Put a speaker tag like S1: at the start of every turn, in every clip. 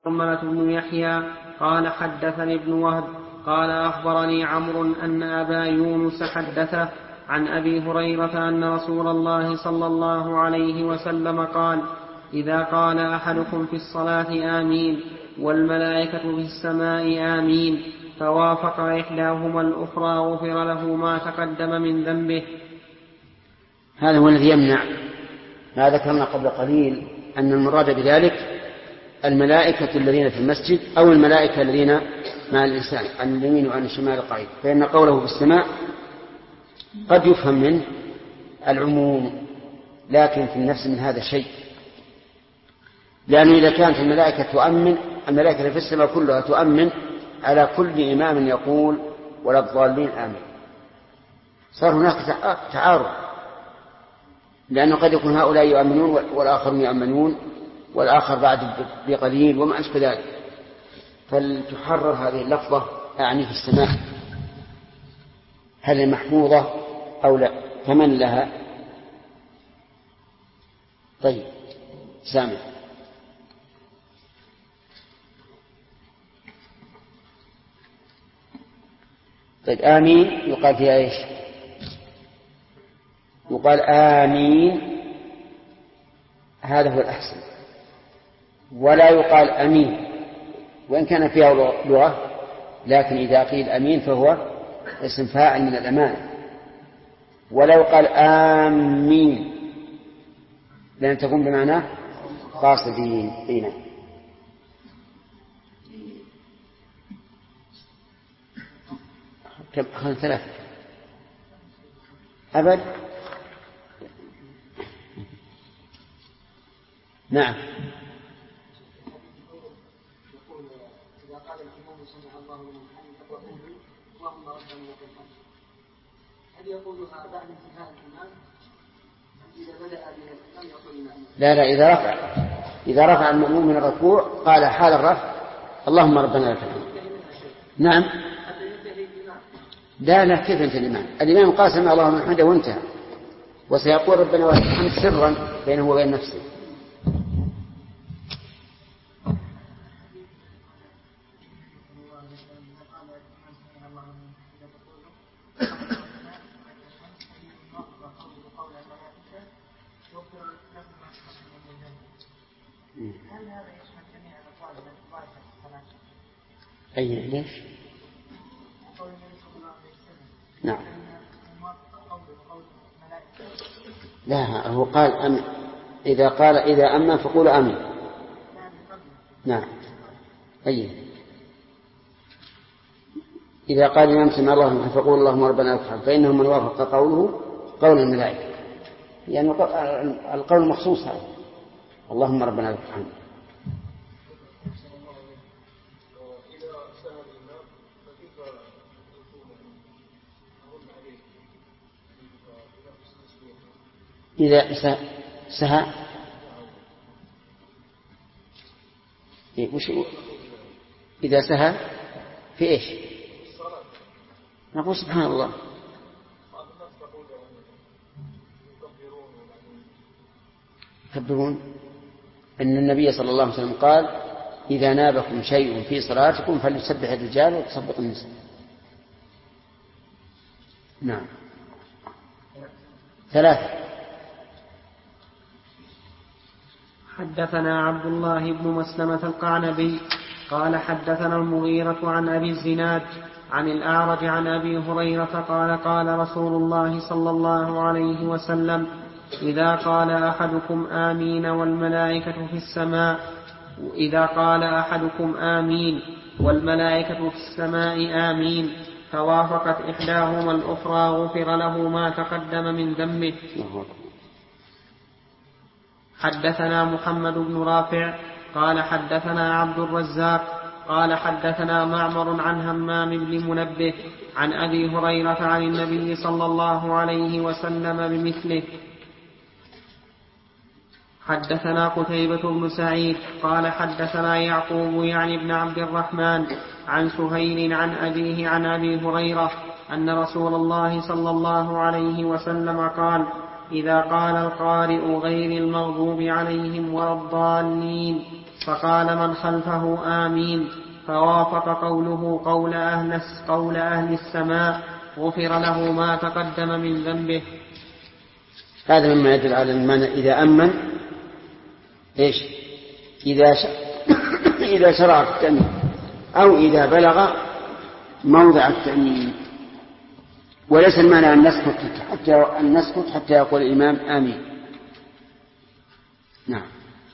S1: حرملة بن يحيى قال حدثني ابن وهب قال أخبرني عمرو أن أبا يونس حدثه عن أبي هريرة أن رسول الله صلى الله عليه وسلم قال: إذا قال أحدكم في الصلاة آمين والملائكة في السماء آمين فوافق إحداهما الأخرى غفر له ما تقدم من ذنبه.
S2: هذا هو الذي يمنع ما ذكرنا قبل قليل أن المراد بذلك الملائكة الذين في المسجد أو الملائكة الذين مع الإنسان عن اليمين وعن الشمال قعيد، فإن قوله في السماء قد يفهم منه العموم، لكن في النفس من هذا شيء، لأنه إذا كانت الملائكة تؤمن، الملائكة في السماء كلها تؤمن على كل إمام يقول ولا الضالين آمين، صار هناك تعارض، لأنه قد يكون هؤلاء يؤمنون والآخرون يؤمنون والآخر بعد بقليل وما أشبه ذلك، فلتحرر هذه اللفظة أعني في السماء هل هي محفوظة أو لا، فمن لها؟ طيب سامع. طيب آمين يقال فيها إيش؟ يقال آمين، هذا هو الأحسن، ولا يقال أمين وإن كان فيها لغة، لكن إذا قيل أمين فهو اسم فاعل من الأمانة، ولا يقال آمين لأن تكون بمعنى قاصدين فينا. كم؟ 3 أبد. نعم. لا إذا رفع المأموم من الركوع قال حال الرفع اللهم ربنا لك الحمد. نعم. لا كيف أنت الإمام قال سمع الله لمن حمده وانتهى، وسيقول ربنا ولك الحمد سرا بينه وبين نفسه. أي ليش؟ نعم. لا هو قال إذا أمن فقول آمين. نعم. أي إذا قال الإمام سمع الله فقول اللهم ربنا لك الحمد، فإنه من وافق قوله قول الملائكة، يعني القول المخصوص هذا اللهم ربنا لك الحمد. إذا سهى إذا سهى في إيش؟ نقول سبحان الله. يكبرون أن النبي صلى الله عليه وسلم قال إذا نابكم شيء في صلاتكم فليسبح الرجال وتصبق النساء. نعم. 3.
S1: حدثنا عبد الله بن مسلمة القعنبي قال حدثنا المغيرة عن أبي الزناد عن الأعرج عن أبي هريرة قال قال رسول الله صلى الله عليه وسلم: إذا قال أحدكم آمين والملائكة في السماء إذا قال أحدكم آمين والملائكة في السماء آمين فوافقت إحداهما الأخرى غفر له ما تقدم من ذنبه. حدثنا محمد بن رافع قال حدثنا عبد الرزاق قال حدثنا معمر عن همام بن منبه عن أبي هريرة عن النبي صلى الله عليه وسلم بمثله. حدثنا قتيبة بن سعيد قال حدثنا يعقوب يعني ابن عبد الرحمن عن سهيل عن أبيه عن أبي هريرة أن رسول الله صلى الله عليه وسلم قال: إذا قال القارئ غير المغضوب عليهم ولا الضالين فقال من خلفه آمين فوافق قوله قول أهل السماء غفر له ما تقدم من ذنبه.
S2: هذا مما يدل على المعنى إذا أمن إيش؟ إذا شرع في التأمين أو إذا بلغ موضع التأمين. وليس المعنى أن نسكت حتى يقول الإمام آمين. نعم.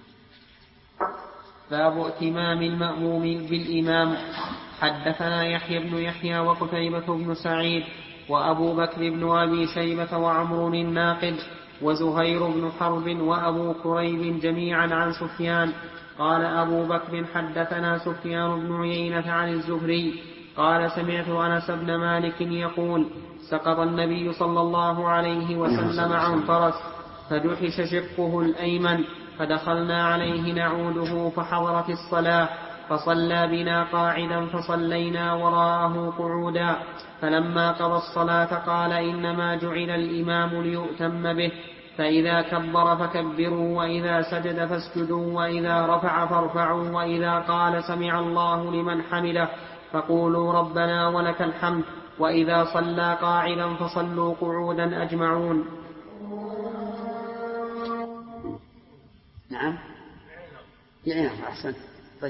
S1: باب ائتمام المأموم بالإمام. حدثنا يحيى بن يحيى وقتيبة بن سعيد وأبو بكر بن أبي شيبة وعمر الناقد وزهير بن حرب وأبو كريب جميعا عن سفيان. قال أبو بكر حدثنا سفيان بن عيينة عن الزهري قال سمعت أنس بن مالك يقول سقط النبي صلى الله عليه وسلم عن فرس فجحش شقه الأيمن فدخلنا عليه نعوده فحضرت الصلاة فصلى بنا قاعدا فصلينا وراءه قعودا فلما قضى الصلاة قال إنما جعل الإمام ليؤتم به فإذا كبر فكبروا وإذا سجد فاسجدوا وإذا رفع فارفعوا وإذا قال سمع الله لمن حمده فقولوا ربنا ولك الحمد وإذا صلى قاعدا فصلوا قعودا أجمعون.
S2: نعم أحسن. طيب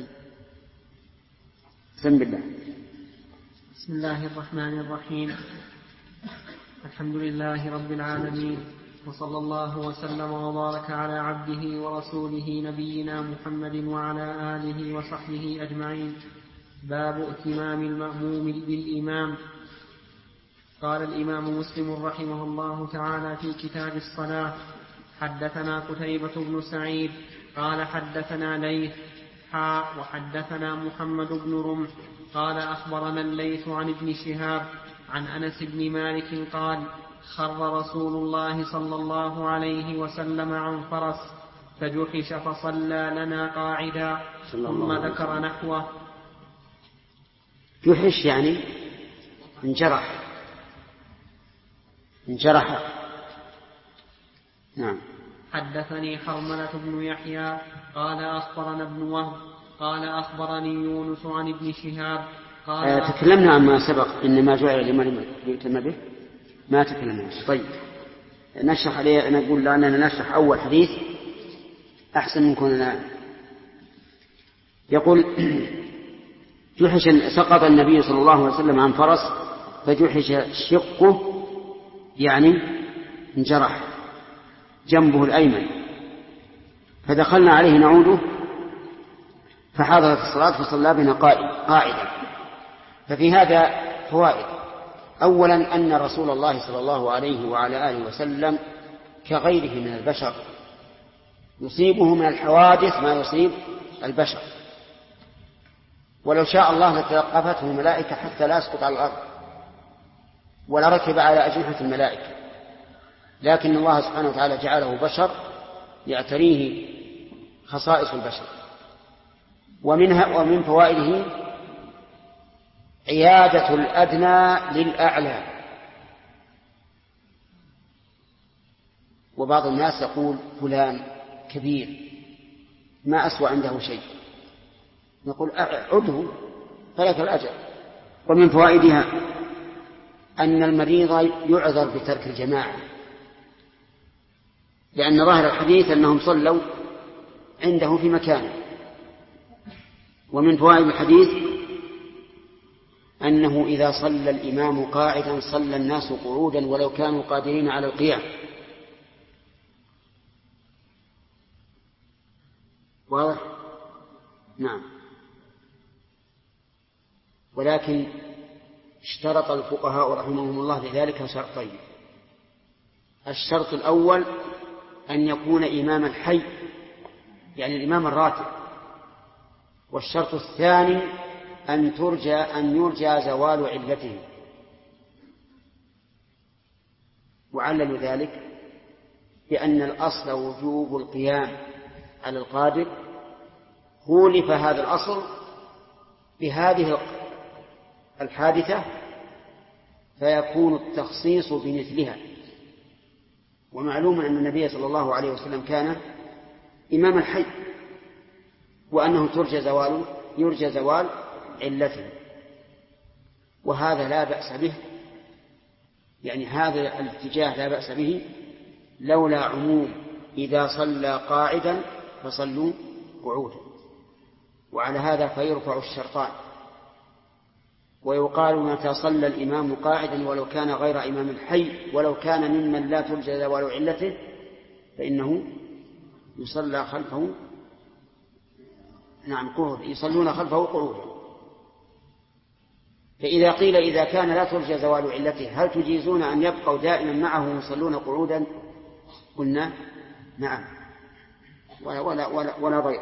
S2: بسم الله.
S1: بسم الله الرحمن الرحيم. الحمد لله رب العالمين وصلى الله وسلم وبارك على عبده ورسوله نبينا محمد وعلى آله وصحبه أجمعين. باب ائتمام المأموم بالإمام. قال الإمام مسلم رحمه الله تعالى في كتاب الصلاة حدثنا قتيبة بن سعيد قال حدثنا ليث وحدثنا محمد بن رمح قال أخبرنا الليث عن ابن شهاب عن أنس بن مالك قال خر رسول الله صلى الله عليه وسلم عن فرس فجحش فصلى لنا قاعدا ثم ذكر نحوه.
S2: جحش يعني انجرح. نعم.
S1: حدثني حرملة بن يحيى قال أخبرنا ابن وهب قال أخبرني يونس عن ابن شهاب قال
S2: تكلمنا عما سبق إنما جعل لمن يؤتم به ما تكلمنا. طيب نشرح عليه. نقول لأننا نشرح أول حديث أحسن من كوننا. يقول جحش سقط النبي صلى الله عليه وسلم عن فرس فجحش شقه يعني انجرح جنبه الأيمن فدخلنا عليه نعوده فحضرت الصلاة فصلى بنا قاعدا. ففي هذا فوائد. أولا أن رسول الله صلى الله عليه وعلى آله وسلم كغيره من البشر يصيبه من الحوادث ما يصيب البشر ولو شاء الله لتلقفته الملائكة حتى لا يسقط على الأرض ولا ركب على أجنحة الملائكة لكن الله سبحانه وتعالى جعله بشر يعتريه خصائص البشر. ومن فوائده عيادة الأدنى للأعلى. وبعض الناس يقول فلان كبير ما أسوأ عنده شيء نقول عده فلك الأجر. ومن فوائدها أن المريض يعذر بترك الجماعة لأن ظاهر الحديث أنهم صلوا عنده في مكانه. ومن فوائد الحديث أنه إذا صلى الإمام قاعدا صلى الناس قعودا ولو كانوا قادرين على القيام. واضح؟ نعم. ولكن اشترط الفقهاء رحمهم الله لذلك شرطين. الشرط الأول أن يكون إماما حي يعني الإمام الراتب. والشرط الثاني أن يرجى زوال علته. وعلل ذلك بأن الأصل وجوب القيام على القادر خولف هذا الأصل بهذه الحادثة فيكون التخصيص بمثلها ومعلوم أن النبي صلى الله عليه وسلم كان إمام الحي، وأنه يرجى زوال علته، وهذا لا بأس به، يعني هذا الاتجاه لا بأس به لولا عموم إذا صلى قاعدا فصلوا قعودا، وعلى هذا فيرفع الشرطان، ويقال متى صلى الإمام قاعدا ولو كان غير إمام الحي ولو كان ممن لا ترجى زوال علته فإنه يصلى خلفه قعود، يصلون خلفه قعودا. فإذا قيل إذا كان لا ترجى زوال علته هل تجيزون أن يبقوا دائما معه يصلون قعودا؟ قلنا نعم ولا ضير.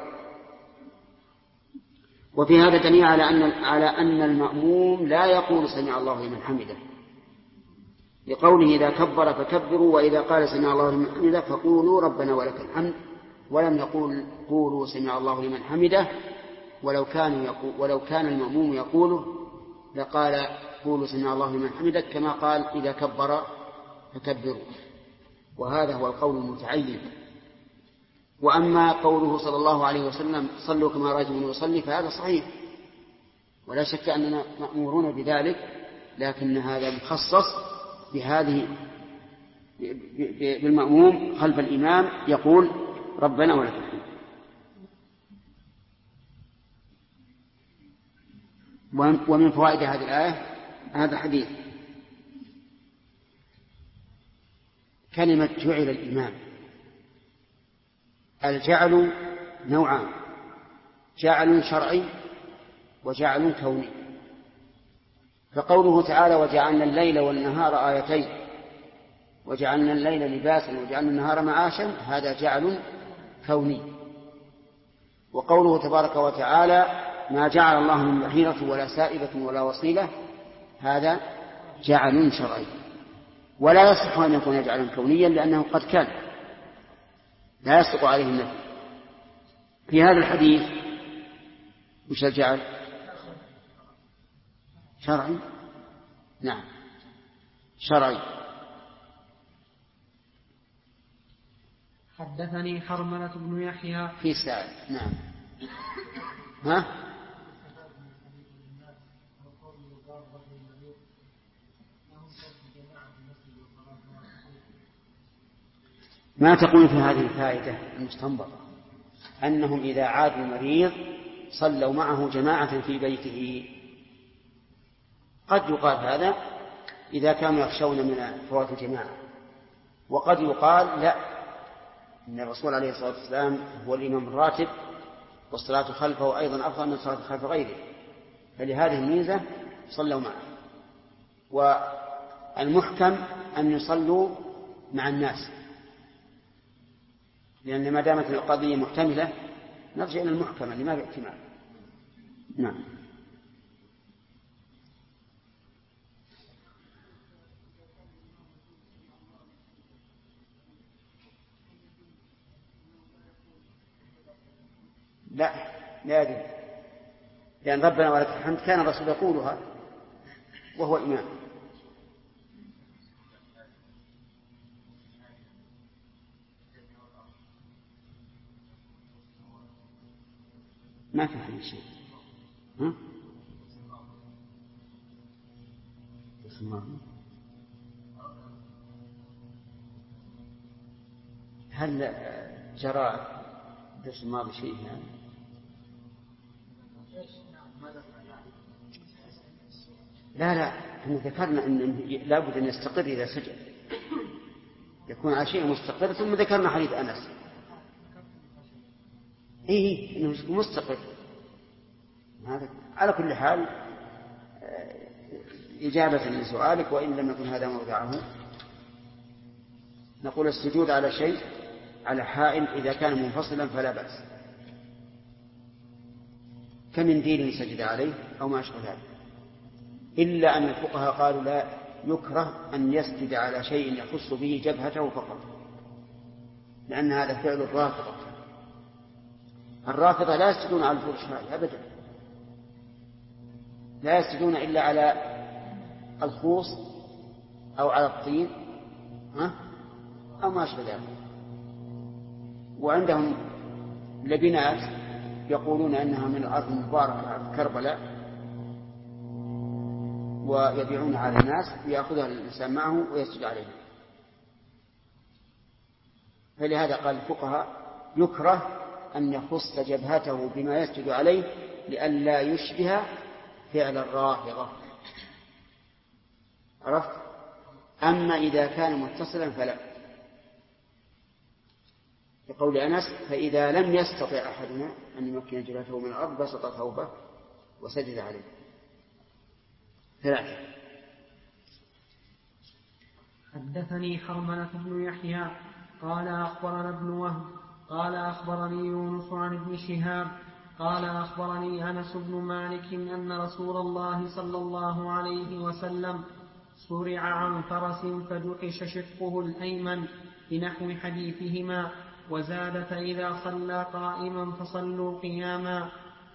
S2: وفي هذا دليل على أن المأموم لا يقول سمع الله لمن حمده، لقوله إذا كبر فكبروا وإذا قال سمع الله لمن حمده فقولوا ربنا ولك الحمد، ولم يقول قولوا سمع الله لمن حمده، ولو كان المأموم يقوله لقال قولوا سمع الله لمن حمده كما قال إذا كبر فكبروا، وهذا هو القول المتعين. وأما قوله صلى الله عليه وسلم صلوا كما رأيتموني يصلي فهذا صحيح ولا شك أننا مأمورون بذلك، لكن هذا مخصص بالمأموم خلف الإمام يقول ربنا ولك الحمد. ومن فوائد هذه الآية هذا الحديث كلمة جعل الإمام، الجعل نوعان: جعل شرعي وجعل كوني. فقوله تعالى وجعلنا الليل والنهار آيتين، وجعلنا الليل لباسا وجعلنا النهار معاشا، هذا جعل كوني. وقوله تبارك وتعالى ما جعل الله من بحيرة ولا سائبة ولا وصيلة، هذا جعل شرعي. ولا يصح أن يكون جعلا كونيا لأنه قد كان، لا يصدق عليه النفي. في هذا الحديث وش الجعل؟ شرعي، نعم شرعي.
S1: حدثني حرملة بن يحيى
S2: في سعد، نعم. ها؟ ما تقول في هذه الفائدة المستنبطة أنهم إذا عادوا مريض صلوا معه جماعة في بيته؟ قد يقال هذا إذا كانوا يخشون من فوات الجماعة، وقد يقال لا، إن الرسول عليه الصلاة والسلام هو الإمام الراتب والصلاة خلفه أيضا أفضل من الصلاة خلف غيره، فلهذه الميزة صلوا معه. والمحكم أن يصلوا مع الناس، لأن ما دامت القضية محتملة نرجع إلى المحكمة اللي ما باحتمال. نعم. لا أدري، لأن ربنا ولك الحمد كان الرسول يقولها وهو إمام. ما في حديث شيء. ها؟ هل جرى درس الماضي شيء يعني؟ لا احنا ذكرنا ان لابد ان يستقر اذا سجد، يكون على شيء مستقر، ثم ذكرنا حديث انس انه مستقر. هذا على كل حال إجابة لسؤالك، وإن لم يكن هذا موضعه نقول السجود على شيء على حائل إذا كان منفصلا فلا بأس، كمنديل سجد عليه أو ما أشبه ذلك، إلا أن الفقهاء قالوا لا يكره أن يسجد على شيء يخص به جبهته فقط، لأن هذا فعل الرافضة لا يسجدون على الفرش أبدا، لا يسجدون إلا على الخوص أو على الطين أو ما أشبه ذلك. وعندهم لبنات يقولون أنها من الأرض المباركة كربلاء، ويبيعون على الناس ويأخذها الإنسان معه ويسجد عليه. فلهذا قال الفقهاء يكره أن يخص جبهته بما يسجد عليه لئلا يشبه فعل الرافضة. عرفت؟ أما إذا كان متصلا فلا، بقول أنس: فإذا لم يستطع أحدنا أن يمكن جبهته من الأرض بسط ثوبه وسجد عليه. 3.
S1: حدثني حرملة بن يحيى قال أخبرنا ابن وهب قال أخبرني يونس عن ابن شهاب قال أخبرني أنس بن مالك أن رسول الله صلى الله عليه وسلم صرع عن فرس فجحش شقه الأيمن بنحو حديثهما، وزاد: فإذا صلى قائما فصلوا قياما.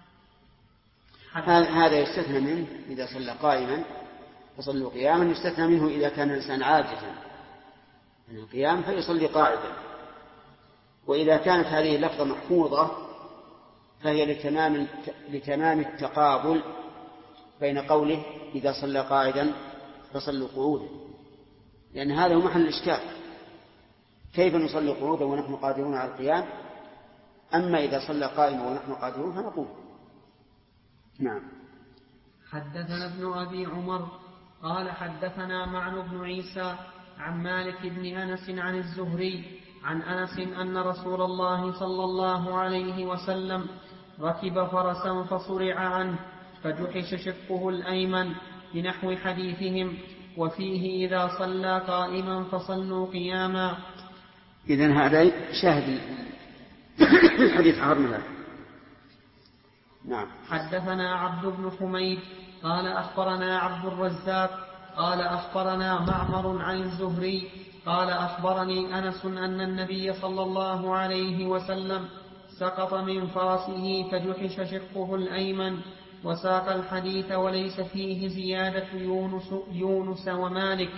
S2: هذا يستثنى منه إذا صلى قائما فصلوا قياما، يستثنى منه إذا كان الإنسان عاجزا عن القيام فيصلي قاعدا. وإذا كانت هذه اللفظة محفوظة فهي لتمام التقابل بين قوله إذا صلى قاعدا فصلوا قعودا، لأن هذا هو محل الإشكال: كيف نصلي قعودا ونحن قادرون على القيام؟ أما إذا صلى قائما ونحن قادرون فنقوم. نعم.
S1: حدثنا ابن أبي عمر قال حدثنا معن بن عيسى عن مالك بن أنس عن الزهري عن أنس أن رسول الله صلى الله عليه وسلم ركب فرسا فصرع عنه فجحش شقه الأيمن بنحو حديثهم، وفيه: إذا صلى قائما فصلوا قياما.
S2: إذن هذا شاهد الحديث حرمنا. نعم.
S1: حدثنا عبد بن حميد قال أخبرنا عبد الرزاق قال أخبرنا معمر عن الزهري قال أخبرني أنس أن النبي صلى الله عليه وسلم سقط من فرسه فجحش شقه الأيمن، وساق الحديث وليس فيه زيادة يونس ومالك.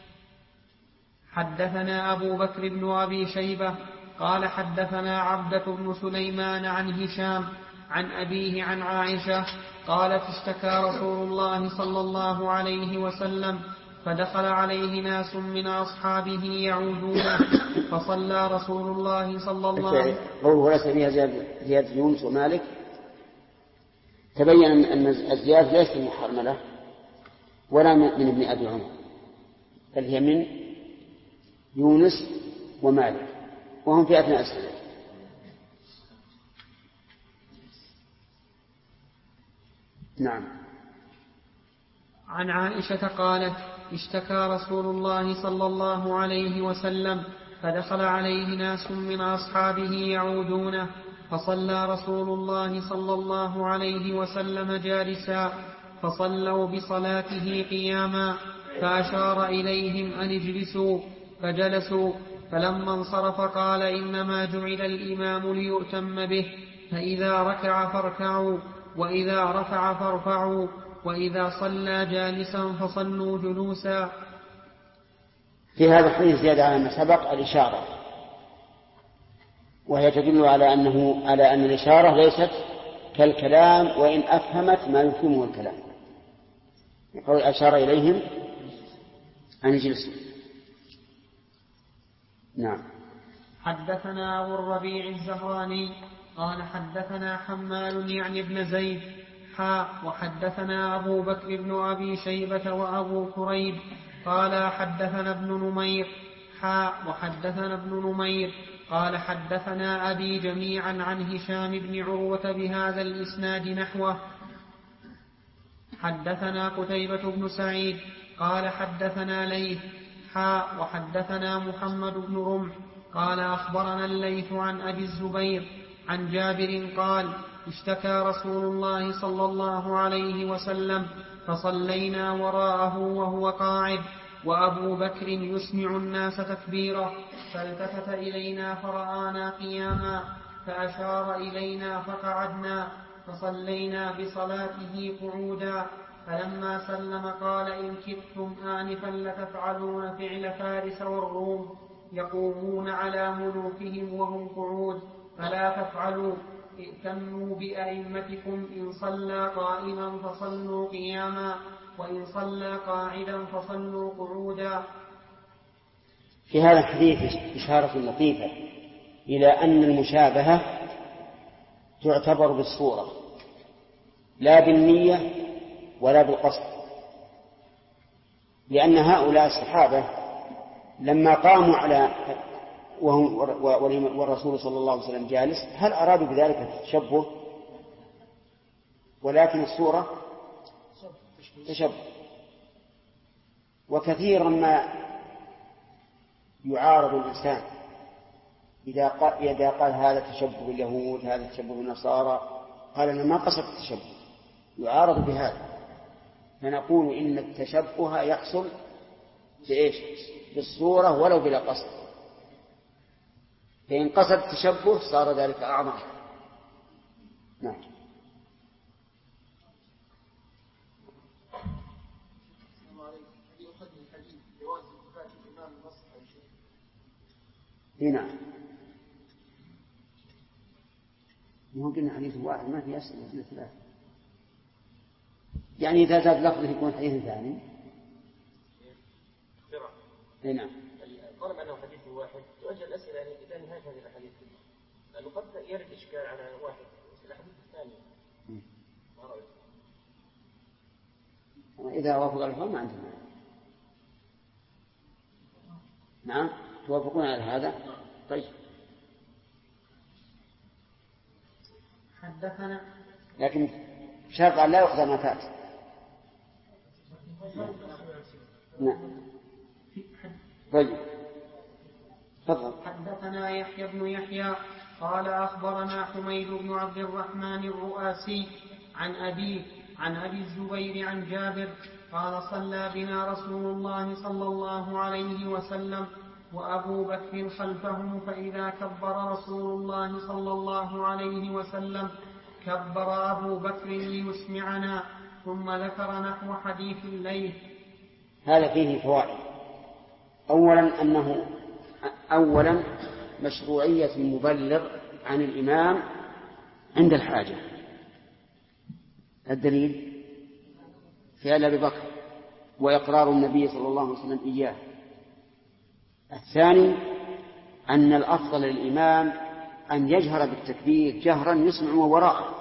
S1: حدثنا أبو بكر بن أبي شيبة قال حدثنا عبدة بن سليمان عن هشام عن أبيه عن عائشة قالت: اشتكى رسول الله صلى الله عليه وسلم فدخل عليه ناس من أصحابه يعودونه فصلى رسول الله صلى الله عليه وسلم.
S2: قوله ليس فيها زيادة يونس ومالك تبين أن الزيادة ليست من حرملة ولا من ابن أبي عمر، بل هي من يونس ومالك، وهم في أثناء السنة. نعم.
S1: عن عائشة قالت: اشتكى رسول الله صلى الله عليه وسلم فدخل عليه ناس من أصحابه يعودونه فصلى رسول الله صلى الله عليه وسلم جالسا فصلوا بصلاته قياما، فأشار إليهم أن اجلسوا فجلسوا، فلما انصرف قال: إنما جعل الإمام ليؤتم به، فإذا ركع فاركعوا، وإذا رفع فارفعوا، وإذا صلى جالسا فصلوا جلوسا.
S2: في هذا الحديث زيادة على ما سبق الإشارة، وهي تدل على أن الإشارة ليست كالكلام وإن أفهمت ما يفهمه الكلام. يقول: أشار إليهم أن يجلسوا. نعم.
S1: حدثنا أبو الربيع الزهراني قال حدثنا حمال يعني ابن زيد وحدثنا أبو بكر بن أبي شيبة وأبو كريب قال حدثنا ابن نمير وحدثنا ابن نمير قال حدثنا أبي جميعا عن هشام بن عروة بهذا الإسناد نحوه. حدثنا قتيبة بن سعيد قال حدثنا ليث وحدثنا محمد بن رمح قال أخبرنا الليث عن أبي الزبير عن جابر قال: اشتكى رسول الله صلى الله عليه وسلم فصلينا وراءه وهو قاعد وأبو بكر يسمع الناس تكبيره، فالتفت إلينا فرآنا قياما فأشار إلينا فقعدنا فصلينا بصلاته قعودا، فلما سلم قال: إن كدتم آنفا لتفعلون فعل فارس والروم يقومون على ملوكهم وهم قعود، فلا تفعلوا. ائتموا بأئمتكم، إن صلى قائما فصلوا قياما، وإن صلى قاعدا فصلوا قعودا.
S2: في هذا الحديث إشارة لطيفة إلى أن المشابهة تعتبر بالصورة لا بالنية ولا بالقصد، لأن هؤلاء الصحابة لما قاموا على والرسول صلى الله عليه وسلم جالس هل أرادوا بذلك التشبه؟ ولكن الصورة تشبه. وكثيرا ما يعارض الإنسان إذا قال هذا تشبه باليهود، هذا تشبه بالنصارى، قال أنا ما قصدت التشبه، يعارض بهذا. فنقول إن التشبه يحصل بإيش؟ بالصورة ولو بلا قصد. فإن قصد التشبه صار ذلك أعظم. نعم. هنا ممكن حديث واحد ما في أسئلة ثلاثة، يعني إذا زاد لفظه يكون حديث ثاني. هنا
S3: طالما أنه حديث واحد تؤجل الأسئلة إلى نهاية هذه الأحاديث، لأنه قد يرد إشكال على واحد الأحاديث الثانية.
S2: إذا وافق الفهم ما عندنا. نعم توافقون على هذا؟ طيب.
S1: حدثنا
S2: لكن شرط أن لا يؤخذ ما فات. نعم. طيب. تفضل.
S1: حدثنا يحيى بن يحيى قال أخبرنا حميد بن عبد الرحمن الرؤاسي عن أبيه عن أبي الزبير عن جابر قال صلى بنا رسول الله صلى الله عليه وسلم وأبو بكر خلفه، فإذا كبر رسول الله صلى الله عليه وسلم كبر أبو بكر ليسمعنا، ثم ذكر نحو حديث الليل.
S2: هذا فيه فوائد. أولا مشروعية المبلغ عن الإمام عند الحاجة. الدليل فعل أبي بكر وإقرار النبي صلى الله عليه وسلم إياه. الثاني أن الأفضل للإمام أن يجهر بالتكبير جهرا يسمع وراءه.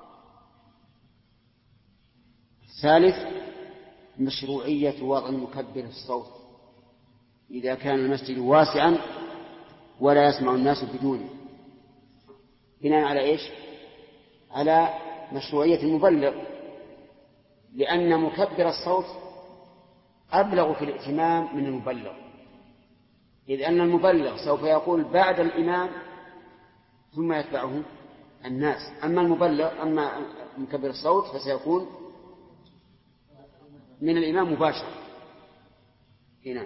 S2: الثالث مشروعية وضع المكبر الصوت إذا كان المسجد واسعا ولا يسمع الناس بدونه، بناء على إيش؟ على مشروعية المبلغ، لأن مكبر الصوت أبلغ في الائتمام من المبلغ، إذ أن المبلغ سوف يقول بعد الإمام ثم يتبعه الناس، أما مكبر الصوت فسيكون من الإمام مباشرة. هنا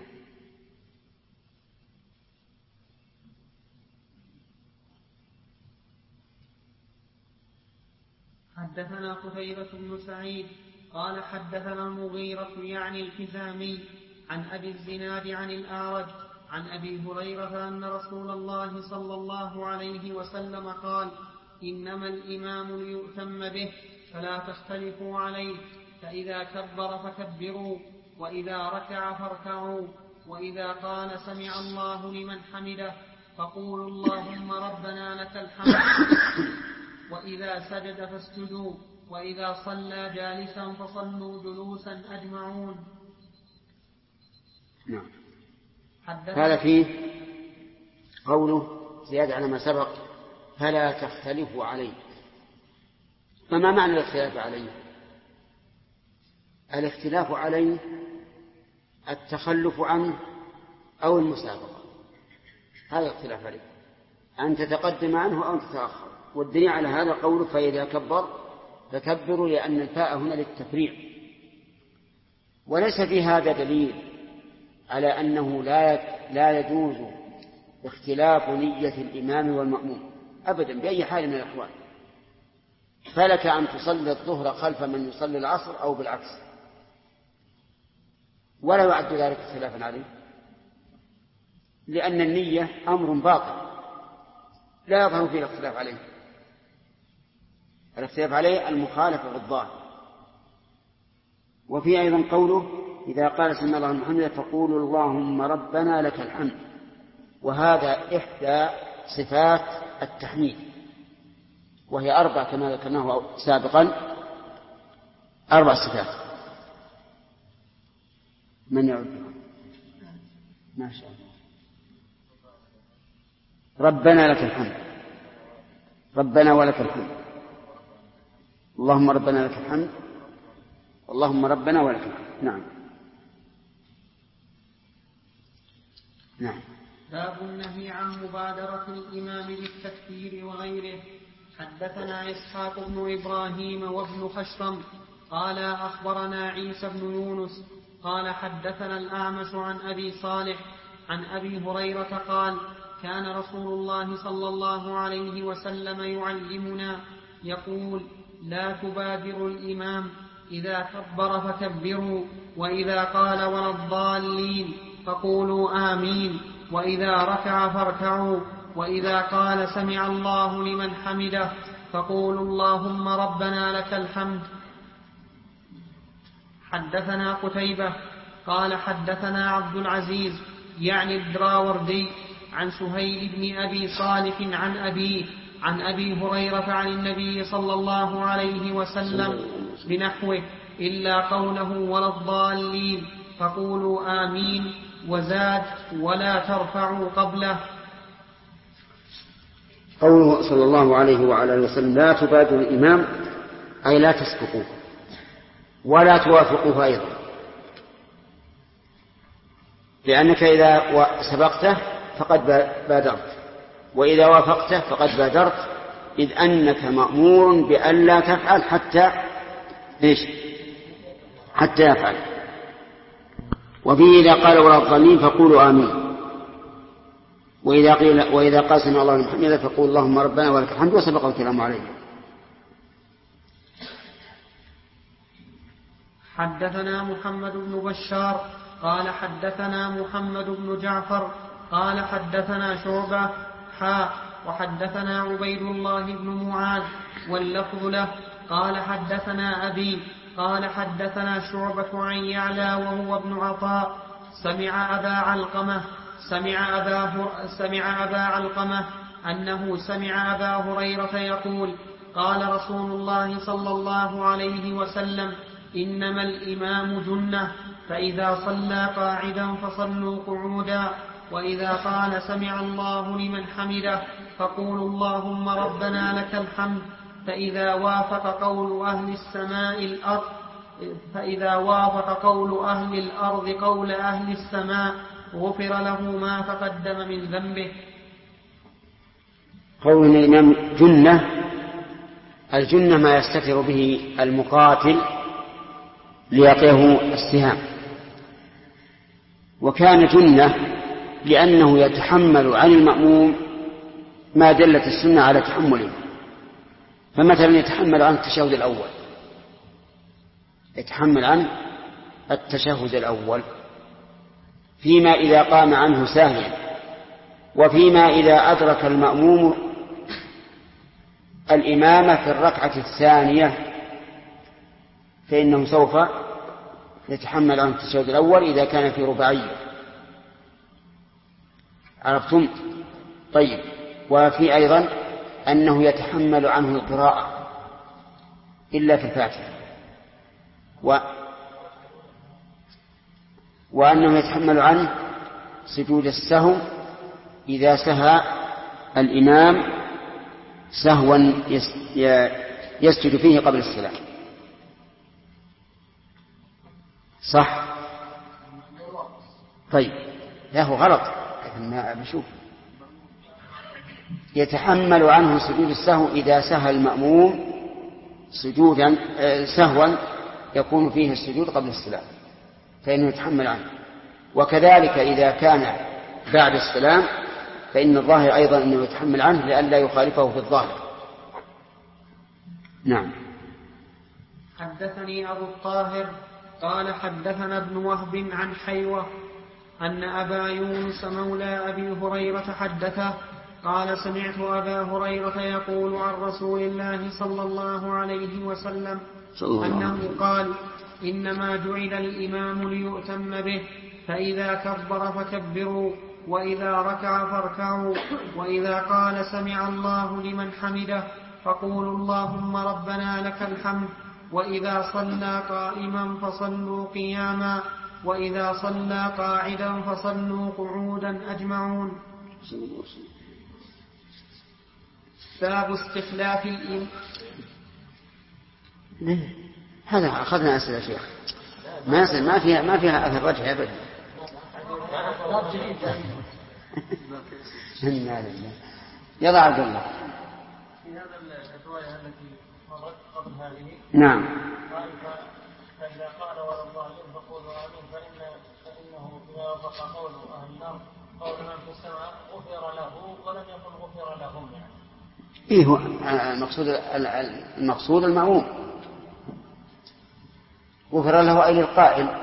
S1: حدثنا قتيبة بن سعيد قال حدثنا المغيرة يعني الكزامي عن أبي الزناد عن الأعرج عن أبي هريرة أن رسول الله صلى الله عليه وسلم قال إنما الإمام ليؤتم به فلا تختلفوا عليه، فإذا كبر فكبروا، وإذا ركع فاركعوا، وإذا قال سمع الله لمن حمده فقولوا اللهم ربنا لك الحمد، وإذا سجد فاسجدوا، وإذا صلى جالسا فصلوا جلوسا أجمعون.
S2: نعم. هذا فيه قوله زيادة على ما سبق فلا تختلفوا عليه. فما معنى الاختلاف عليه؟ الاختلاف عليه التخلف عنه أو المسابقة، هذا الاختلاف عليه، أن تتقدم عنه أو تتأخر. والدليل على هذا قوله فإذا كبر فكبروا، لأن الفاء هنا للتفريع، وليس في هذا دليل على أنه لا يجوز اختلاف نية الإمام والمأموم أبدا بأي حال من الأحوال. فلك أن تصلي الظهر خلف من يصلي العصر أو بالعكس، ولا يعد ذلك اختلافا عليه. لأن النية أمر باطل لا يظهر فيه الاختلاف عليه. الاختلاف عليه المخالفة بالظاهر. وفي أيضا قوله إذا قال سمع الله لمن حمده فقولوا اللهم ربنا لك الحمد، وهذا إحدى صفات التحميد، وهي 4 كما ذكرناه سابقا، 4 صفات. من يعد؟ ما شاء الله. ربنا لك الحمد، ربنا ولك الحمد، اللهم ربنا لك الحمد، اللهم ربنا ولك الحمد. نعم. نعم.
S1: باب النهي عن مبادرة الإمام بالتكبير وغيره. حدثنا إسحاق بن إبراهيم وابن خشرم قال أخبرنا عيسى بن يونس قال حدثنا الأعمش عن أبي صالح عن أبي هريرة قال كان رسول الله صلى الله عليه وسلم يعلمنا يقول لا تبادروا الإمام إذا كبر فكبروا، وإذا قال ولا الضالين فقولوا آمين، وإذا ركع فاركعوا، وإذا قال سمع الله لمن حمده فقولوا اللهم ربنا لك الحمد. حدثنا قتيبة قال حدثنا عبد العزيز يعني الدراوردي عن سهيل بن أبي صالح عن أبيه عن أبي هريرة عن النبي صلى الله عليه وسلم بنحوه إلا قوله ولا الضالين فقولوا آمين، وزاد ولا ترفعوا قبله.
S2: قوله صلى الله عليه وعلى اله وسلم لا تبادروا الإمام أي لا تسبقوه ولا توافقوه أيضا، لأنك إذا سبقته فقد بادرت، وإذا وافقته فقد بادرت، إذ أنك مأمور بأن لا تفعل حتى يفعل. وفيه إذا قال ولا الضالين فقولوا آمين، وإذا قال سمع الله لمن حمده فقول اللهم ربنا ولك الحمد، وسبق الكلام عليه.
S1: حدثنا محمد بن بشار قال حدثنا محمد بن جعفر قال حدثنا شعبة وحدثنا عبيد الله بن معاذ واللفظ له قال حدثنا أبي قال حدثنا شعبة عن يعلى وهو ابن عطاء سمع أبا علقمة أنه سمع أبا هريرة يقول قال رسول الله صلى الله عليه وسلم إنما الإمام جنة، فإذا صلى قاعدا فصلوا قعودا، وإذا قال سمع الله لمن حمده فقولوا اللهم ربنا لك الحمد، فإذا وافق قول أهل الأرض قول أهل السماء غفر له ما تقدم من ذنبه.
S2: قول الإمام جنة، الجنة ما يستتر به المقاتل ليقيه السهام، وكان جنة لأنه يتحمل عن المأموم ما دلت السنة على تحمله. فمثلا يتحمل عن التشهد الأول، يتحمل عن التشهد الأول فيما إذا قام عنه ساهيا، وفيما إذا أدرك المأموم الإمامة في الركعة الثانية فإنه سوف يتحمل عن التشهد الأول إذا كان في رباعية. عرفتم؟ طيب. وفي أيضا أنه يتحمل عنه القراءة إلا في الفاتحة، وأنه يتحمل عنه سجود السهو إذا سهى الإمام سهوا يسجد فيه قبل السلام. صح؟ طيب. يا هو غلط ما بشوف. يتحمل عنه سجود السهو إذا سهى المأموم سجودا سهوا يكون فيه السجود قبل السلام فإنه يتحمل عنه، وكذلك إذا كان بعد السلام فإن الظاهر أيضا أنه يتحمل عنه لئلا يخالفه في الظاهر. نعم.
S1: حدثني أبو الطاهر قال حدثنا ابن وهب عن حيوة أن أبا يونس مولى أبي هريرة حدثه قال سمعت أبا هريرة يقول عن رسول الله صلى الله عليه وسلم أنه قال إنما جعل الإمام ليؤتم به فإذا كبر فكبروا وإذا ركع فاركعوا وإذا قال سمع الله لمن حمده فقولوا اللهم ربنا لك الحمد وإذا صلى قائما فصلوا قياما وإذا صلى قاعدا فصلوا قعودا أجمعون. باب استخلاف الإمام.
S2: هذا أخذنا أسئلة يا شيخ ما فيها أثر رجع أبدا. يضع عبد الله
S3: في هذا الرواية التي مرت قبل هذه.
S2: نعم.
S3: فإذا قال ولا الضالين فقولوا آمين فإنه إذا وفق قول أهل النار قول من في السماء غفر له ولم يكن غفر لهم يعني.
S2: إيه هو المقصود المعموم غفر له أي للقائل.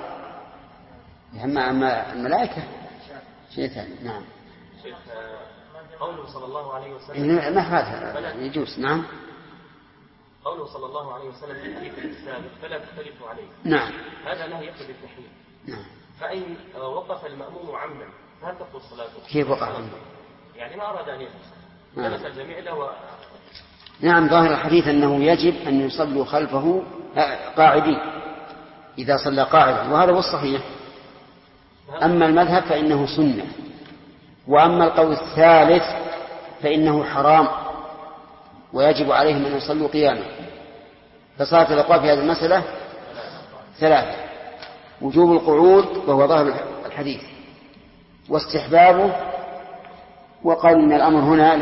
S2: أما الملائكة شيء ثاني. نعم.
S3: شيخ قوله صلى الله عليه وسلم
S2: ما هذا يجوز. نعم.
S3: قوله صلى الله عليه وسلم في الحديث السابق فلا تختلفوا عليه.
S2: نعم.
S3: هذا نهي يقتضي التحريم.
S2: نعم.
S3: فإن وقف المأموم عمدا فهل تبطل صلاته؟
S2: كيف وقف عمدا؟
S3: يعني ما أراد أن يجلس. جلس الجميع له.
S2: نعم. ظاهر الحديث أنه يجب أن يصلوا خلفه قاعدين إذا صلى قاعدا وهذا هو الصحيح. أما المذهب فإنه سنة وأما القول الثالث فإنه حرام ويجب عليهم أن يصلوا قياما. فصارت الأقوال في هذه المسألة ثلاثة: وجوب القعود وهو ظاهر الحديث، واستحبابه، وقال إن الأمر هنا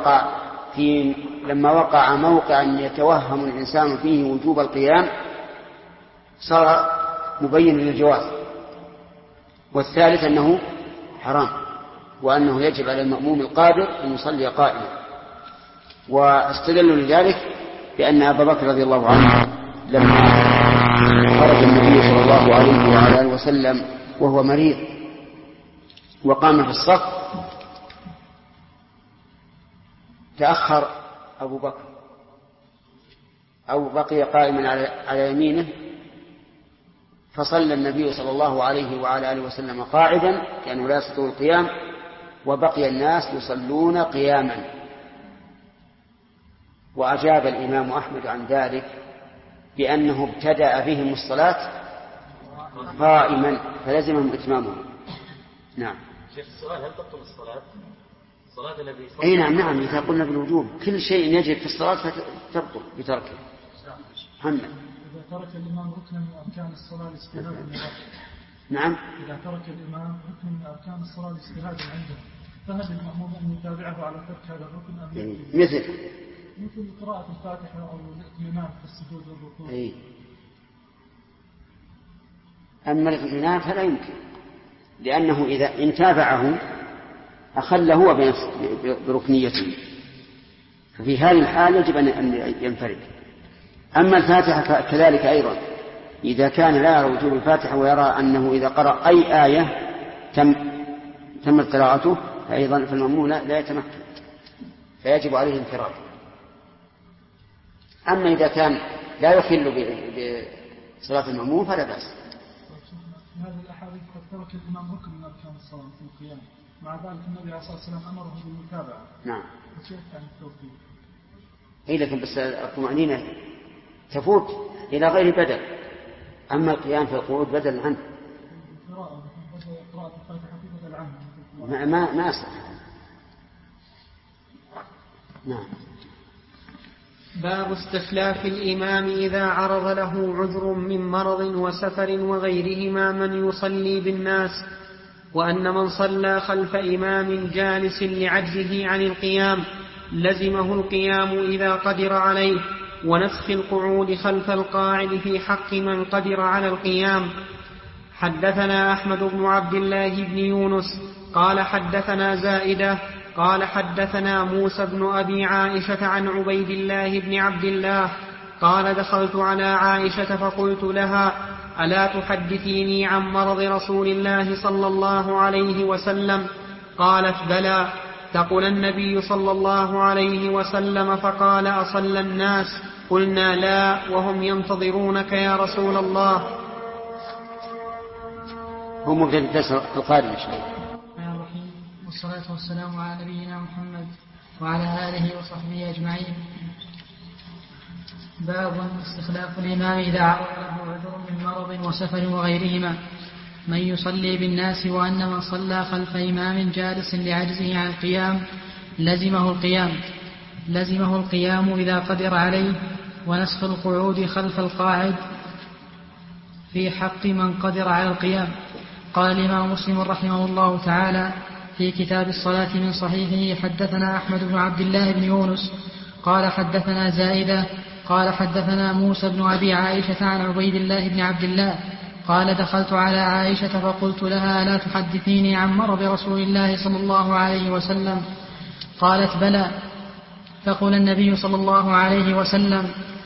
S2: لما وقع موقع يتوهم الإنسان فيه وجوب القيام صار مبين للجواز. والثالث أنه حرام وأنه يجب على المأموم القادر أن يصلي قائما. واستدلوا لذلك بأن أبا بكر رضي الله عنه لما خرج النبي صلى الله عليه وعلى آله وسلم وهو مريض وقام في الصف تأخر أبو بكر أو بقي قائما على يمينه فصلى النبي صلى الله عليه وعلى آله وسلم قاعدا كأنه لا يستطيع القيام وبقي الناس يصلون قياما. وأجاب الإمام أحمد عن ذلك بأنه ابتدأ بهم الصلاة قائما فلزمهم إتمامهم. نعم.
S3: شيخ السؤال: هل تبطل الصلاة الذي
S2: أي نعم إذا قلنا بالوجوب كل شيء يجب في الصلاة فتبطل بتركه. محمد:
S4: إذا ترك الإمام ركنا من أركان الصلاة لاجتهادا.
S2: نعم.
S4: إذا ترك الإمام ركن من أركان الصلاة لاجتهادا عنده فهل المأموم أن يتابعه على ترك هذا الركن أم مثل قراءة الفاتحة أو الإطمئنان في السجود والركوع؟
S2: أي. أما الإطمئنان فلا يمكن، لأنه إذا انتابعه أخل هو بركنيته، ففي هذه الحال يجب أن ينفرد. أما الفاتحة كذلك أيضا، إذا كان لا يرى وجوب الفاتحة ويرى أنه إذا قرأ أي آية تمت قراءته فأيضا فالمأموم لا يتمكن فيجب عليه الانفراد. أما إذا كان لا يخل بصلاة المأموم فلا بأس.
S4: في هذه الأحاديث قد ترك الإمام ركن من أركان الصلاة في القيام، مع ذلك النبي عليه الصلاة والسلام أمره بالمتابعة.
S2: نعم.
S4: وكيف عن التوفيق؟
S2: إيه، لكن بس الطمأنينة تفوت إلى غير بدل. أما القيام في القعود بدل عنه.
S4: قراءة الفاتحة بدل عنه.
S2: ما أصح. نعم.
S1: باب استخلاف الإمام إذا عرض له عذر من مرض وسفر وغيرهما من يصلي بالناس، وأن من صلى خلف إمام جالس لعجزه عن القيام لزمه القيام إذا قدر عليه، ونسخ القعود خلف القاعد في حق من قدر على القيام. حدثنا أحمد بن عبد الله بن يونس قال حدثنا زائدة قال حدثنا موسى بن أبي عائشة عن عبيد الله بن عبد الله قال: دخلت على عائشة فقلت لها: ألا تحدثيني عن مرض رسول الله صلى الله عليه وسلم؟ قالت بلى. تقول النبي صلى الله عليه وسلم فقال أصلى الناس؟ قلنا لا وهم ينتظرونك يا رسول الله.
S2: هم مبتدأ القادم إن شاء الله.
S5: والصلاة والسلام على نبينا محمد وعلى آله وصحبه أجمعين. باب استخلاف الإمام إذا عرض له عذر من مرض وسفر وغيرهما. من يصلي بالناس وأن من صلى خلف إمام جالس لعجزه عن القيام لزمه القيام إذا قدر عليه، ونسخ القعود خلف القاعد في حق من قدر على القيام. قال الإمام مسلم رحمه الله تعالى في كتاب الصلاة من صحيحه: حدثنا أحمد بن عبد الله بن يونس قال حدثنا زائدة قال حدثنا موسى بن أبي عائشة عن عبيد الله بن عبد الله قال: دخلت على عائشة فقلت لها: لا تحدثيني عن مرض رسول الله صلى الله عليه وسلم؟ قالت: بلى. فقال النبي صلى الله عليه وسلم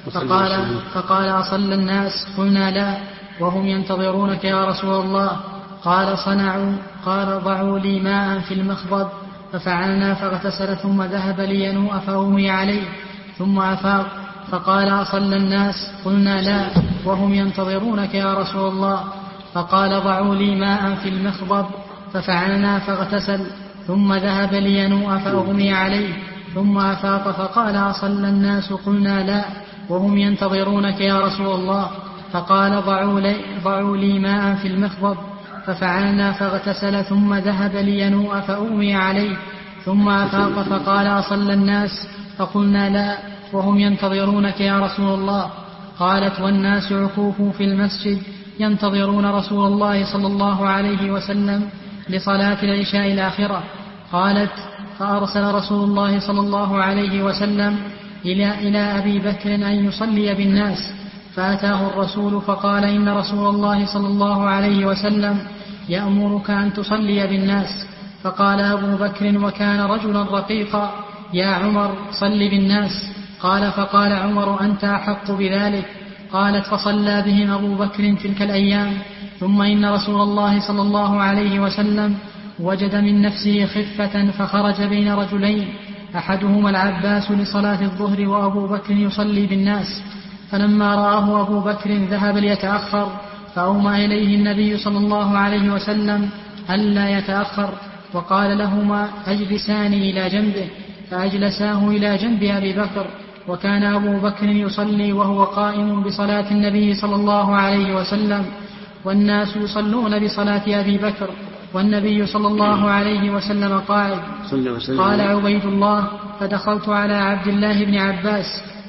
S5: فقال: أصلى الناس؟ قلنا لا وهم ينتظرونك يا رسول الله. قال: صنعوا. قال: ضعوا لي ماء في المخضب، ففعلنا فاغتسل ثم ذهب لينوء فأغمي عليه ثم أفاق. فقال: أصلى الناس؟ قلنا لا وهم ينتظرونك يا رسول الله. فقال: ضعوا لي ماء في المخضب، ففعلنا فاغتسل ثم ذهب لينوء فأغمي عليه ثم أفاق. فقال: أصلى الناس؟ قلنا لا وهم ينتظرونك يا رسول الله. فقال: ضعوا لي ماء في المخضب، ففعلنا فاغتسل ثم ذهب لينوء فأغمي عليه ثم أفاق. فقال: أصلى الناس؟ فقلنا لا وهم ينتظرونك يا رسول الله. قالت: والناس عكوف في المسجد ينتظرون رسول الله صلى الله عليه وسلم لصلاة العشاء الآخرة. قالت: فأرسل رسول الله صلى الله عليه وسلم إلى أبي بكر أن يصلي بالناس، فأتاه الرسول فقال: إن رسول الله صلى الله عليه وسلم يأمرك أن تصلي بالناس. فقال أبو بكر وكان رجلا رقيقا: يا عمر صل بالناس. فقال عمر: أنت أحق بذلك. قالت: فصلى بهم أبو بكر تلك الأيام. ثم إن رسول الله صلى الله عليه وسلم وجد من نفسه خفة فخرج بين رجلين، أحدهما العباس لصلاة الظهر وأبو بكر يصلي بالناس. فلما رآه أبو بكر ذهب ليتأخر، فأومى إليه النبي صلى الله عليه وسلم ألا يتأخر، وقال لهما: أجلساني إلى جنبه. فأجلساه إلى جنب أبي بكر. وكان أبو بكر يصلي وهو قائم بصلاة النبي صلى الله عليه وسلم، والناس يصلون بصلاة أبي بكر، والنبي صلى الله عليه وسلم قاعد. قال عبيد الله: فدخلت على عبد الله بن عباس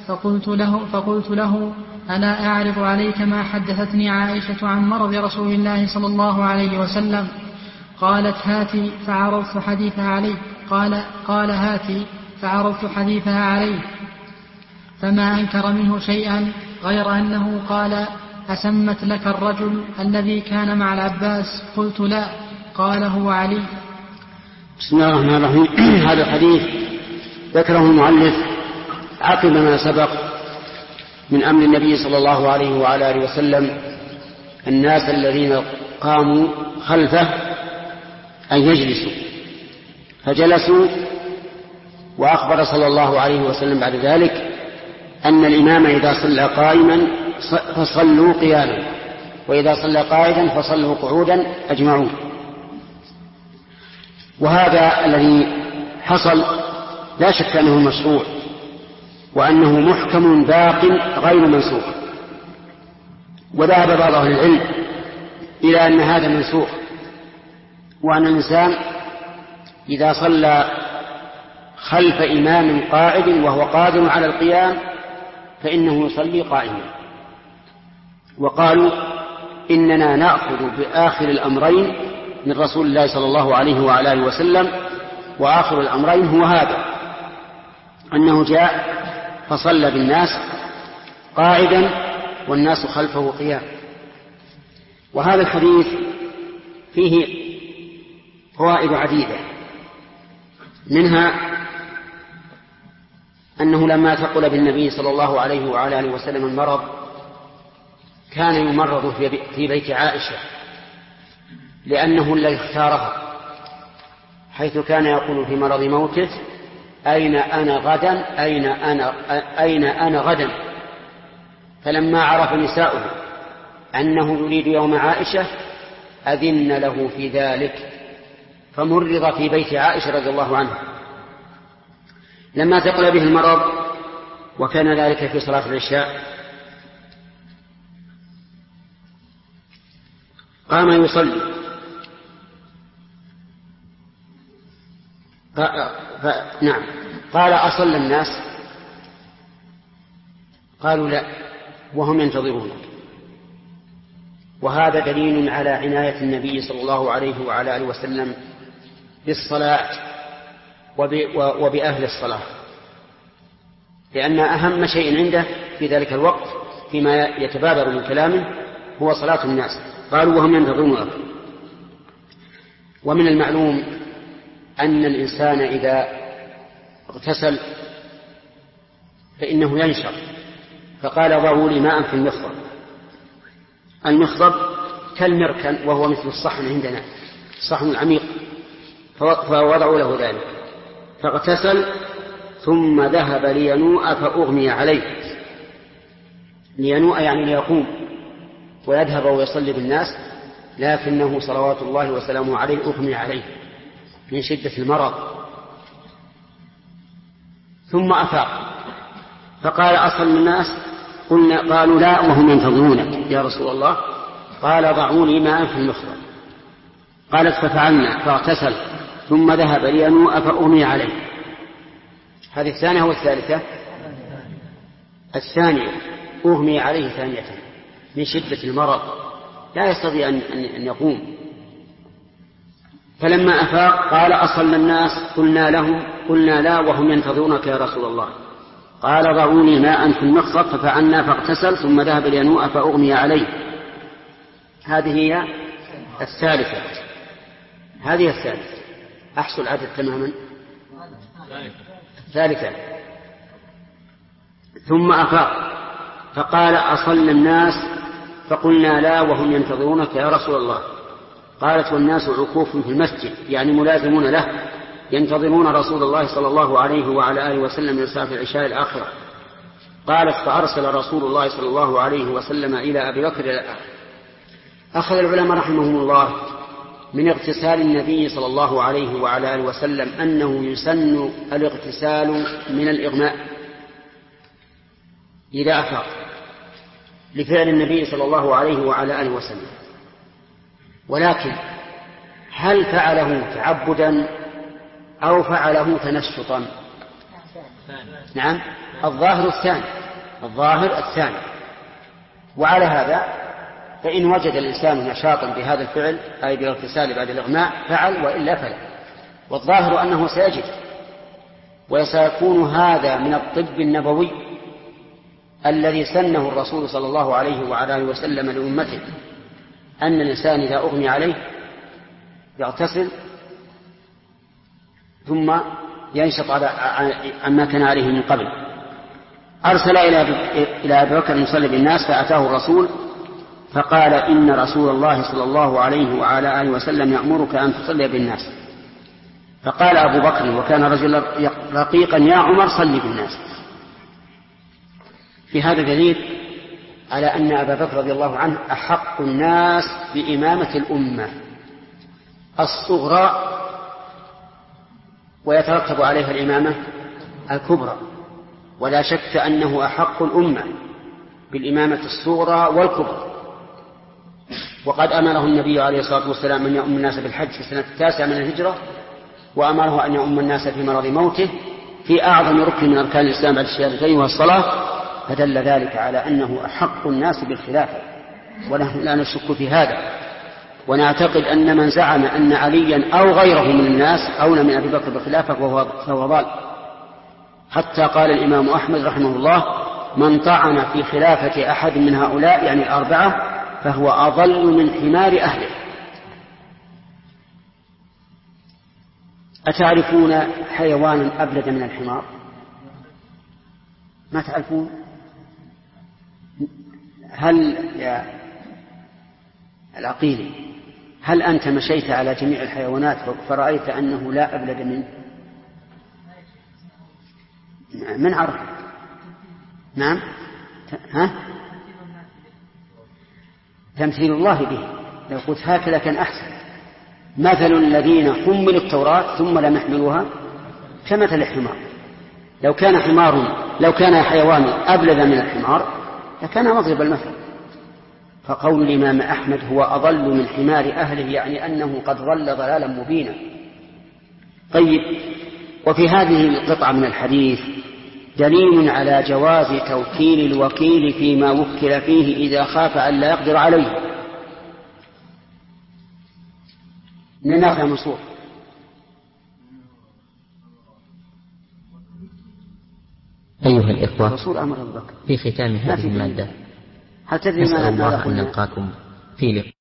S5: فقلت له: ألا أعرض عليك ما حدثتني عائشة عن مرض رسول الله صلى الله عليه وسلم؟ قالت: هاتي. فعرضت حديثها عليه. قال: هاتي. فعرضت حديثها عليه، فما أنكر منه شيئا غير أنه قال: أسمت لك الرجل الذي كان مع العباس؟ قلت: لا. قال: هو علي.
S2: بسم الله الرحمن الرحيم. هذا الحديث ذكره المؤلف عقب ما سبق من أمر النبي صلى الله عليه وعلى آله وسلم الناس الذين قاموا خلفه أن يجلسوا، فجلسوا، وأخبر صلى الله عليه وسلم بعد ذلك أن الإمام إذا صلى قائما فصلوا قياما، وإذا صلى قاعدا فصلوا قعودا أجمعون. وهذا الذي حصل لا شك أنه مشروع، وأنه محكم باق غير منسوخ. وذهب بعض أهل العلم إلى أن هذا منسوخ، وأن الإنسان إذا صلى خلف إمام قاعد وهو قادر على القيام فإنه يصلي قائما. وقالوا: إننا نأخذ بآخر الأمرين من رسول الله صلى الله عليه وعلى آله وسلم، وآخر الأمرين هو هذا، أنه جاء فصلى بالناس قاعدا والناس خلفه قيام. وهذا الحديث فيه فوائد عديدة، منها أنه لما ثقل بالنبي صلى الله عليه وعلى آله وسلم المرض كان يمرض في بيت عائشة لأنه الذي اختارها، حيث كان يقول في مرض موته: أين أنا غدا، أين أنا غدا. فلما عرف نساؤه أنه يريد يوم عائشة أذن له في ذلك، فمرض في بيت عائشة رضي الله عنها. لما ثقل به المرض وكان ذلك في صلاة العشاء قام يصلي، قال: أصلى الناس؟ قالوا: لا، وهم ينتظرونك. وهذا دليل على عناية النبي صلى الله عليه وعلى آله وسلم بالصلاة وبأهل الصلاة، لأن أهم شيء عنده في ذلك الوقت فيما يتبادر من كلامه هو صلاة الناس. قالوا: وهم ينتظرونك. ومن المعلوم أن الإنسان إذا اغتسل فإنه ينشر، فقال: ضعوا لي ماء في المخضب. المخضب كالمركن، وهو مثل الصحن عندنا، الصحن العميق، فوضعوا له ذلك، فاغتسل ثم ذهب لينوء فأغمي عليه. لينوء يعني ليقوم ويذهب ويصلي بالناس، لكنه صلوات الله وسلامه عليه أغمي عليه من شدة المرض، ثم أفاق فقال: أصل الناس؟ قالوا: لا، وهم ينتظرونك يا رسول الله. قال: ضعوا لي ماء في المخضب. قالت: ففعلنا، فاغتسل ثم ذهب لينوء فأغمي عليه. هذه الثانية والثالثة. الثانية أغمي عليه ثانية من شدة المرض، لا يستطيع أن يقوم. فلما أفاق قال: أصل الناس؟ قلنا لا، وهم ينتظرونك يا رسول الله. قال: ضعوني ماء في المخضب. ففعلنا، فاغتسل ثم ذهب لينوء فأغمي عليه. هذه هي الثالثة. هذه الثالثة. أحصل العدد تماما. ثالثة. ثم أفاق فقال: أصل الناس؟ فقلنا لا، وهم ينتظرونك يا رسول الله. قالت: والناس عكوف في المسجد، يعني ملازمون له، ينتظرون رسول الله صلى الله عليه وعلى آله وسلم من صلاة العشاء الآخرة. قالت: فأرسل رسول الله صلى الله عليه وسلم إلى أبي بكر إلى الآخر. أخذ العلماء رحمهم الله من اغتسال النبي صلى الله عليه وعلى آله وسلم أنه يسن الاغتسال من الإغماء إذا أفاق، لفعل النبي صلى الله عليه وعلى آله وسلم. ولكن هل فعله تعبدا أو فعله تنشطا؟ نعم، الظاهر الثاني. وعلى هذا فإن وجد الإنسان نشاطا بهذا الفعل، أي بالاغتسال بعد الإغماء، فعل، وإلا فلا. والظاهر أنه سيجد، وسيكون هذا من الطب النبوي الذي سنه الرسول صلى الله عليه وعلى آله وسلم لأمته، أن الإنسان إذا أغمي عليه يغتسل ثم ينشط عما كان عليه من قبل. أرسل إلى أبي بكر يصلي بالناس، فأتاه الرسول فقال: إن رسول الله صلى الله عليه وعلى آله وسلم يأمرك أن تصلي بالناس. فقال أبو بكر، وكان رجلا رقيقا: يا عمر صلي بالناس. في هذا دليل على أن أبا بكر رضي الله عنه أحق الناس بإمامة الأمة الصغرى، ويترتب عليها الإمامة الكبرى. ولا شك أنه أحق الأمة بالإمامة الصغرى والكبرى. وقد أمره النبي عليه الصلاة والسلام أن يؤم الناس بالحج في السنة 9 من الهجرة، وأمره أن يؤم الناس في مرض موته في أعظم ركن من أركان الإسلام بعد الشهادتين والصلاة، فدل ذلك على أنه أحق الناس بالخلافة، ونحن لا نشك في هذا. ونعتقد أن من زعم أن عليا أو غيره من الناس أولى من أبي بكر بالخلافة فهو ضال. حتى قال الإمام أحمد رحمه الله: من طعن في خلافة أحد من هؤلاء، يعني الأربعة، فهو أضل من حمار أهله. أتعرفون حيوانا أبلد من الحمار؟ ما تعرفون؟ هل يا العقيلي هل أنت مشيت على جميع الحيوانات فرأيت أنه لا أبلد منه؟ من عرف؟ نعم. ها؟ تمثيل الله به. لو قلت هكذا كان أحسن. مثل الذين حملوا التوراة ثم لم يحملوها كمثل الحمار. لو كان حيوان أبلد من الحمار لكان مضرب المثل. فقول الإمام أحمد هو أضل من حمار أهله يعني أنه قد ضل ضلالا مبينا. طيب، وفي هذه القطعة من الحديث دليل على جواز توكيل الوكيل فيما وكل فيه إذا خاف أن لا يقدر عليه. نناقش منصور.
S6: أيها الإخوة،
S2: أمر بك
S6: في ختام هذه المادة
S2: هل تدري
S6: نسأل
S2: ما
S6: الله أن نلقاكم في لقاء